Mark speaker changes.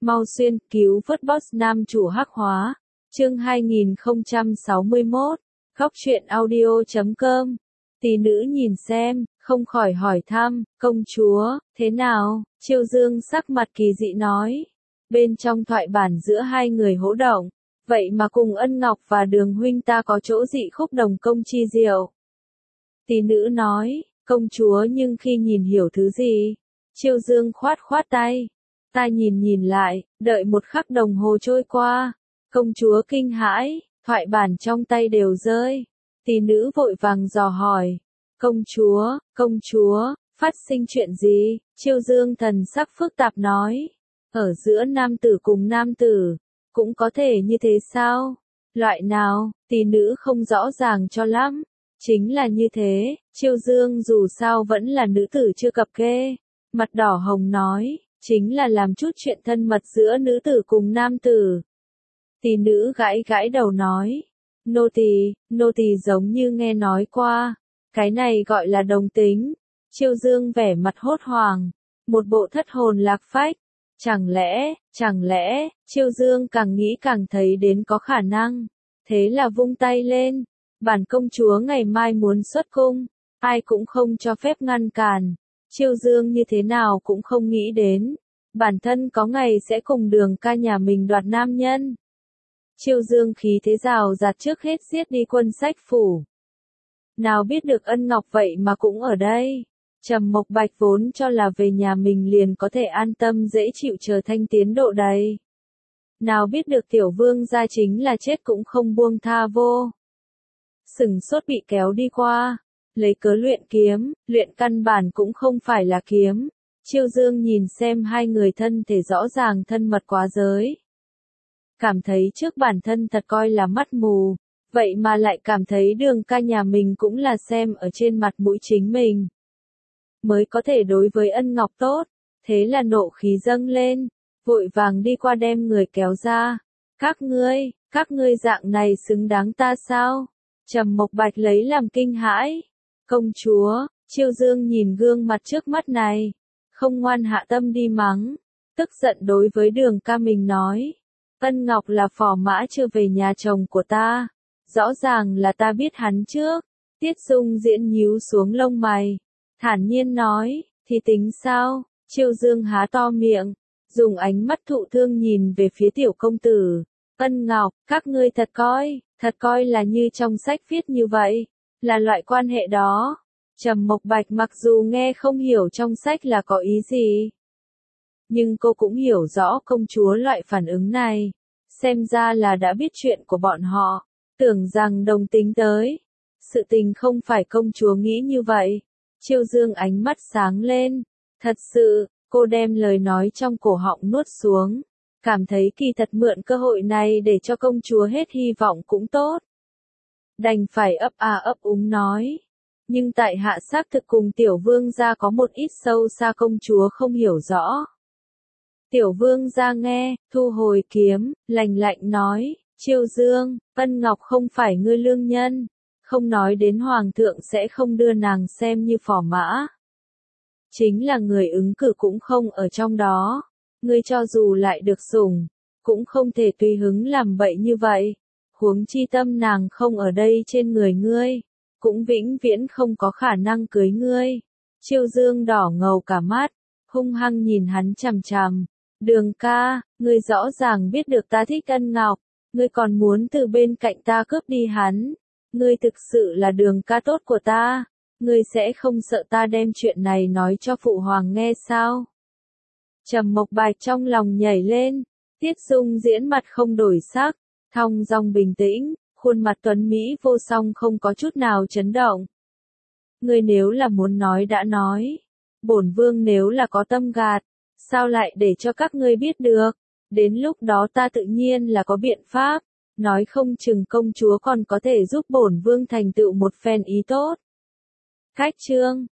Speaker 1: Mau xuyên, cứu vớt boss nam chủ hắc hóa. Chương 2061. Góc truyện audio.com. Tỷ nữ nhìn xem, không khỏi hỏi thăm, công chúa, thế nào? Chiêu Dương sắc mặt kỳ dị nói. Bên trong thoại bản giữa hai người hỗ động, vậy mà cùng Ân Ngọc và Đường huynh ta có chỗ dị khúc đồng công chi diệu. Tỷ nữ nói, công chúa nhưng khi nhìn hiểu thứ gì? Chiêu Dương khoát khoát tay. Ta nhìn lại, đợi một khắc đồng hồ trôi qua. Công chúa kinh hãi, thoại bản trong tay đều rơi. Tỷ nữ vội vàng dò hỏi. Công chúa, phát sinh chuyện gì? Chiêu Dương thần sắc phức tạp nói. Ở giữa nam tử cùng nam tử, cũng có thể như thế sao? Loại nào? Tỷ nữ không rõ ràng cho lắm. Chính là như thế, Chiêu Dương dù sao vẫn là nữ tử chưa cập kê. Mặt đỏ hồng nói, chính là làm chút chuyện thân mật giữa nữ tử cùng nam tử. Tỷ nữ gãi gãi đầu nói, nô tỳ giống như nghe nói qua, cái này gọi là đồng tính. Chiêu Dương vẻ mặt hốt hoảng, một bộ thất hồn lạc phách. Chẳng lẽ, Chiêu Dương càng nghĩ càng thấy đến có khả năng. Thế là vung tay lên, bản công chúa ngày mai muốn xuất cung, ai cũng không cho phép ngăn cản. Chiêu Dương như thế nào cũng không nghĩ đến, bản thân có ngày sẽ cùng Đường ca nhà mình đoạt nam nhân. Chiêu Dương khí thế rào rạt trước hết giết đi Quân Sách phủ. Nào biết được Ân Ngọc vậy mà cũng ở đây. Trầm Mộc Bạch vốn cho là về nhà mình liền có thể an tâm dễ chịu chờ thanh tiến độ đầy. Nào biết được Tiểu Vương gia chính là chết cũng không buông tha vô. Sừng sốt bị kéo đi qua, lấy cớ luyện kiếm, luyện căn bản cũng không phải là kiếm. Chiêu Dương nhìn xem hai người thân thể rõ ràng thân mật quá giới. Cảm thấy trước bản thân thật coi là mắt mù, vậy mà lại cảm thấy Đường ca nhà mình cũng là xem ở trên mặt mũi chính mình. Mới có thể đối với Ân Ngọc tốt, thế là nộ khí dâng lên, vội vàng đi qua đem người kéo ra. Các ngươi dạng này xứng đáng ta sao? Trầm Mộc Bạch lấy làm kinh hãi. Công chúa, Chiêu Dương nhìn gương mặt trước mắt này, không ngoan hạ tâm đi mắng, tức giận đối với Đường ca mình nói. Ân Ngọc là phò mã chưa về nhà chồng của ta, rõ ràng là ta biết hắn trước. Tiết Dung Diễn nhíu xuống lông mày, thản nhiên nói, thì tính sao? Chiêu Dương há to miệng, dùng ánh mắt thụ thương nhìn về phía tiểu công tử. Ân Ngọc, các ngươi thật coi là như trong sách viết như vậy, là loại quan hệ đó. Trầm Mộc Bạch mặc dù nghe không hiểu trong sách là có ý gì, nhưng cô cũng hiểu rõ công chúa loại phản ứng này, xem ra là đã biết chuyện của bọn họ, tưởng rằng đồng tính tới. Sự tình không phải công chúa nghĩ như vậy. Chiêu Dương ánh mắt sáng lên, thật sự, cô đem lời nói trong cổ họng nuốt xuống, cảm thấy kỳ thật mượn cơ hội này để cho công chúa hết hy vọng cũng tốt. Đành phải ấp úng nói, nhưng tại hạ xác thực cùng Tiểu Vương gia có một ít sâu xa công chúa không hiểu rõ. Tiểu Vương gia nghe, thu hồi kiếm, lạnh lạnh nói, Chiêu Dương, Ân Ngọc không phải ngươi lương nhân, không nói đến Hoàng thượng sẽ không đưa nàng xem như phò mã. Chính là người ứng cử cũng không ở trong đó, ngươi cho dù lại được sủng, cũng không thể tùy hứng làm bậy như vậy. Huống chi tâm nàng không ở đây trên người ngươi, cũng vĩnh viễn không có khả năng cưới ngươi. Chiêu Dương đỏ ngầu cả mắt, hung hăng nhìn hắn chằm chằm. Đường ca, ngươi rõ ràng biết được ta thích Ân Ngọc, ngươi còn muốn từ bên cạnh ta cướp đi hắn. Ngươi thực sự là Đường ca tốt của ta, ngươi sẽ không sợ ta đem chuyện này nói cho phụ hoàng nghe sao? Trầm Mộc Bạch trong lòng nhảy lên, Tiết Dung Diễn mặt không đổi sắc, thong dong bình tĩnh, khuôn mặt tuấn mỹ vô song không có chút nào chấn động. Ngươi nếu là muốn nói đã nói, bổn vương nếu là có tâm gạt, sao lại để cho các ngươi biết được? Đến lúc đó ta tự nhiên là có biện pháp, nói không chừng công chúa còn có thể giúp bổn vương thành tựu một phen ý tốt. Khách chương